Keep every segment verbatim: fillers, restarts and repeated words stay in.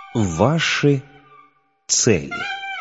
Ваши цели.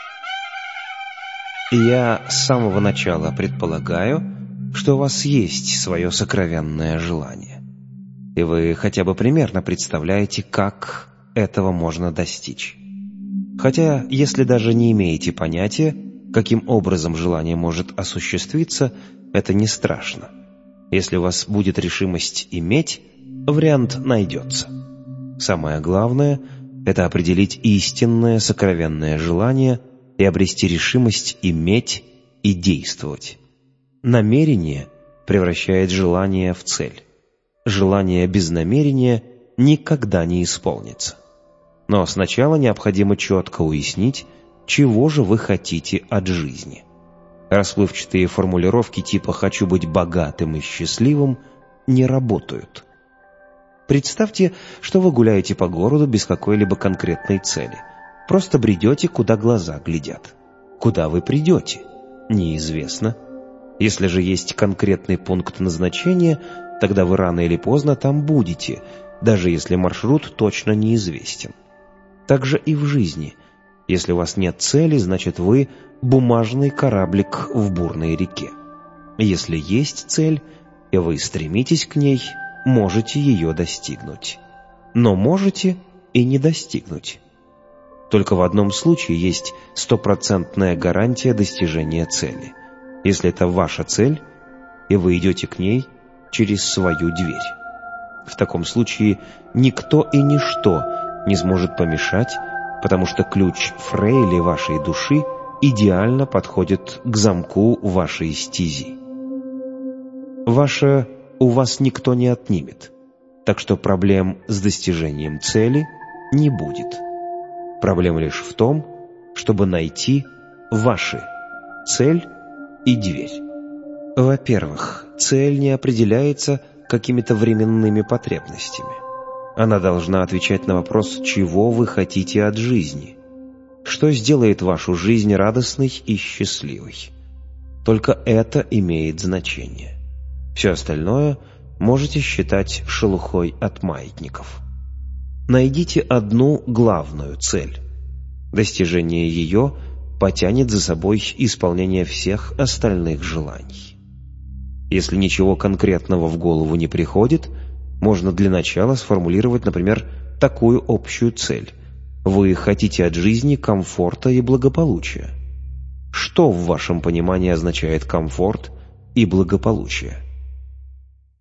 Я с самого начала предполагаю, что у вас есть свое сокровенное желание, и вы хотя бы примерно представляете, как этого можно достичь. Хотя, если даже не имеете понятия, каким образом желание может осуществиться, это не страшно. Если у вас будет решимость иметь, вариант найдется. Самое главное — это определить истинное сокровенное желание и обрести решимость иметь и действовать. Намерение превращает желание в цель. Желание без намерения никогда не исполнится. Но сначала необходимо четко уяснить, чего же вы хотите от жизни. Расплывчатые формулировки типа «хочу быть богатым и счастливым» не работают. Представьте, что вы гуляете по городу без какой-либо конкретной цели. Просто бредете, куда глаза глядят. Куда вы придете? Неизвестно. Если же есть конкретный пункт назначения, тогда вы рано или поздно там будете, даже если маршрут точно неизвестен. Так же и в жизни. Если у вас нет цели, значит вы бумажный кораблик в бурной реке. Если есть цель, и вы стремитесь к ней, можете ее достигнуть. Но можете и не достигнуть. Только в одном случае есть стопроцентная гарантия достижения цели. Если это ваша цель, и вы идете к ней через свою дверь. В таком случае никто и ничто не сможет помешать, потому что ключ Фрейли вашей души идеально подходит к замку вашей стези. Ваше у вас никто не отнимет, так что проблем с достижением цели не будет. Проблема лишь в том, чтобы найти ваши цель и дверь. Во-первых, цель не определяется какими-то временными потребностями. Она должна отвечать на вопрос, чего вы хотите от жизни. Что сделает вашу жизнь радостной и счастливой? Только это имеет значение. Все остальное можете считать шелухой от маятников. Найдите одну главную цель. Достижение ее потянет за собой исполнение всех остальных желаний. Если ничего конкретного в голову не приходит, можно для начала сформулировать, например, такую общую цель. Вы хотите от жизни комфорта и благополучия. Что в вашем понимании означает комфорт и благополучие?